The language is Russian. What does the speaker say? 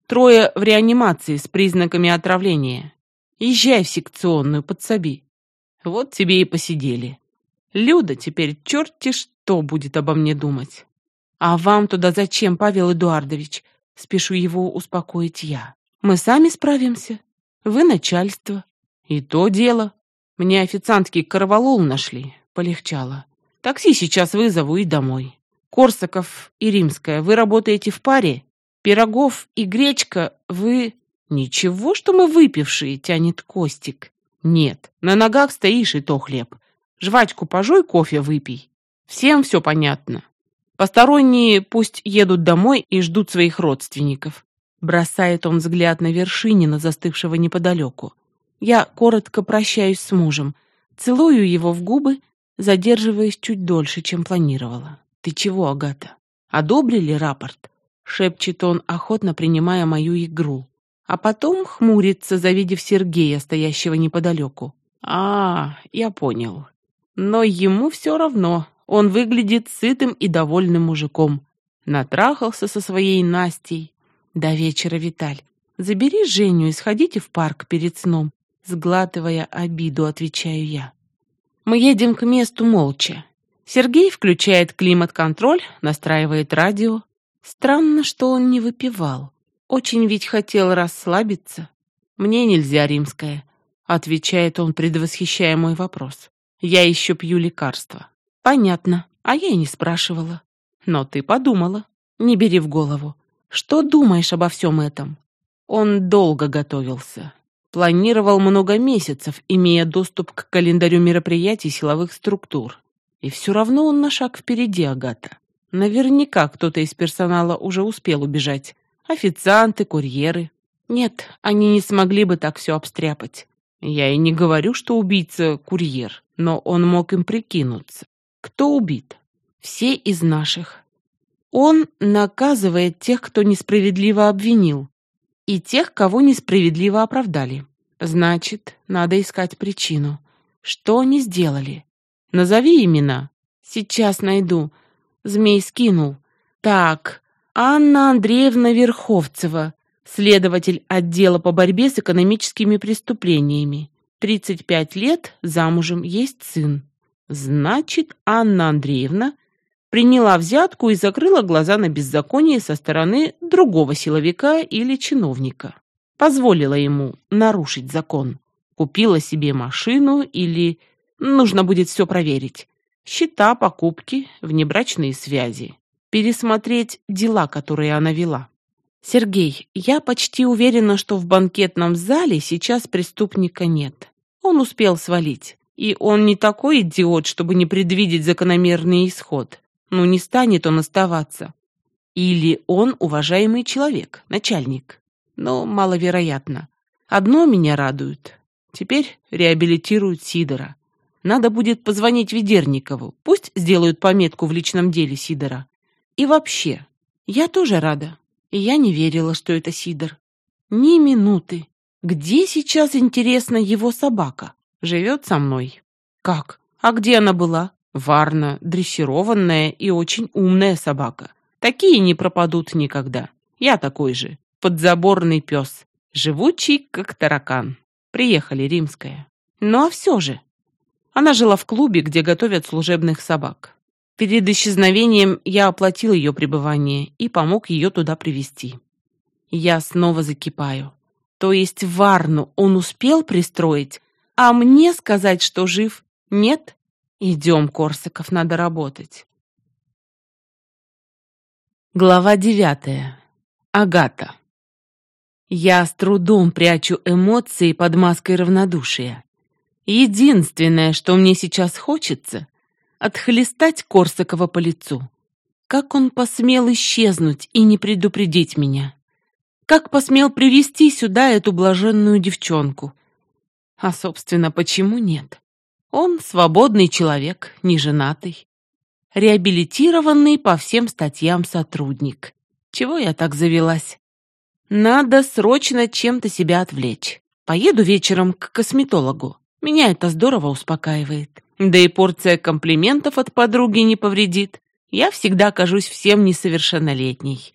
3 в реанимации с признаками отравления. Езжай в секционную, подсоби. Вот тебе и посидели. Люда теперь черти что будет обо мне думать. А вам туда зачем, Павел Эдуардович? Спешу его успокоить я. Мы сами справимся. Вы начальство. И то дело. Мне официантки корвалол нашли. Полегчало. Такси сейчас вызову и домой. Корсаков и Римская, вы работаете в паре? Пирогов и Гречка, вы... Ничего, что мы выпившие, тянет Костик. Нет, на ногах стоишь, и то хлеб. Жвачку пожуй, кофе выпей. Всем все понятно. Посторонние пусть едут домой и ждут своих родственников. Бросает он взгляд на Вершинина, застывшего неподалеку. Я коротко прощаюсь с мужем, целую его в губы, задерживаясь чуть дольше, чем планировала. «Ты чего, Агата? Одобрили рапорт?» — шепчет он, охотно принимая мою игру. А потом хмурится, завидев Сергея, стоящего неподалеку. Я понял. Но ему все равно. Он выглядит сытым и довольным мужиком. Натрахался со своей Настей. До вечера, Виталь. Забери Женю и сходите в парк перед сном. Сглатывая обиду, отвечаю я. Мы едем к месту молча. Сергей включает климат-контроль, настраивает радио. Странно, что он не выпивал. Очень ведь хотел расслабиться. Мне нельзя, Римская, отвечает он, предвосхищая мой вопрос. Я еще пью лекарства. Понятно, а я и не спрашивала. Но ты подумала. Не бери в голову. Что думаешь обо всем этом? Он долго готовился. Планировал много месяцев, имея доступ к календарю мероприятий силовых структур. И все равно он на шаг впереди, Агата. Наверняка кто-то из персонала уже успел убежать. Официанты, курьеры. Нет, они не смогли бы так все обстряпать. Я и не говорю, что убийца — курьер, но он мог им прикинуться. Кто убит? Все из наших. Он наказывает тех, кто несправедливо обвинил, и тех, кого несправедливо оправдали. Значит, надо искать причину. Что они сделали? Назови имена. Сейчас найду. Змей скинул. Так, Анна Андреевна Верховцева, следователь отдела по борьбе с экономическими преступлениями. 35 лет, замужем, есть сын. Значит, Анна Андреевна приняла взятку и закрыла глаза на беззаконие со стороны другого силовика или чиновника. Позволила ему нарушить закон. Купила себе машину или... Нужно будет все проверить. Счета, покупки, внебрачные связи. Пересмотреть дела, которые она вела. Сергей, я почти уверена, что в банкетном зале сейчас преступника нет. Он успел свалить. И он не такой идиот, чтобы не предвидеть закономерный исход. Ну, не станет он оставаться. Или он уважаемый человек, начальник. Но маловероятно. Одно меня радует. Теперь реабилитируют Сидора. Надо будет позвонить Ведерникову. Пусть сделают пометку в личном деле Сидора. И вообще, я тоже рада. И я не верила, что это Сидор. Ни минуты. Где сейчас, интересно, его собака? Живет со мной. Как? А где она была? Варна, дрессированная и очень умная собака. Такие не пропадут никогда. Я такой же. Подзаборный пес. Живучий, как таракан. Приехали, Римская. Ну а все же. Она жила в клубе, где готовят служебных собак. Перед исчезновением я оплатил ее пребывание и помог ее туда привезти. Я снова закипаю. То есть Варну он успел пристроить, а мне сказать, что жив, нет? Идем, Корсаков, надо работать. Глава 9. Агата. Я с трудом прячу эмоции под маской равнодушия. Единственное, что мне сейчас хочется — отхлестать Корсакова по лицу. Как он посмел исчезнуть и не предупредить меня? Как посмел привести сюда эту блаженную девчонку? А, собственно, почему нет? Он свободный человек, неженатый, реабилитированный по всем статьям сотрудник. Чего я так завелась? Надо срочно чем-то себя отвлечь. Поеду вечером к косметологу. Меня это здорово успокаивает. Да и порция комплиментов от подруги не повредит. Я всегда кажусь всем несовершеннолетней.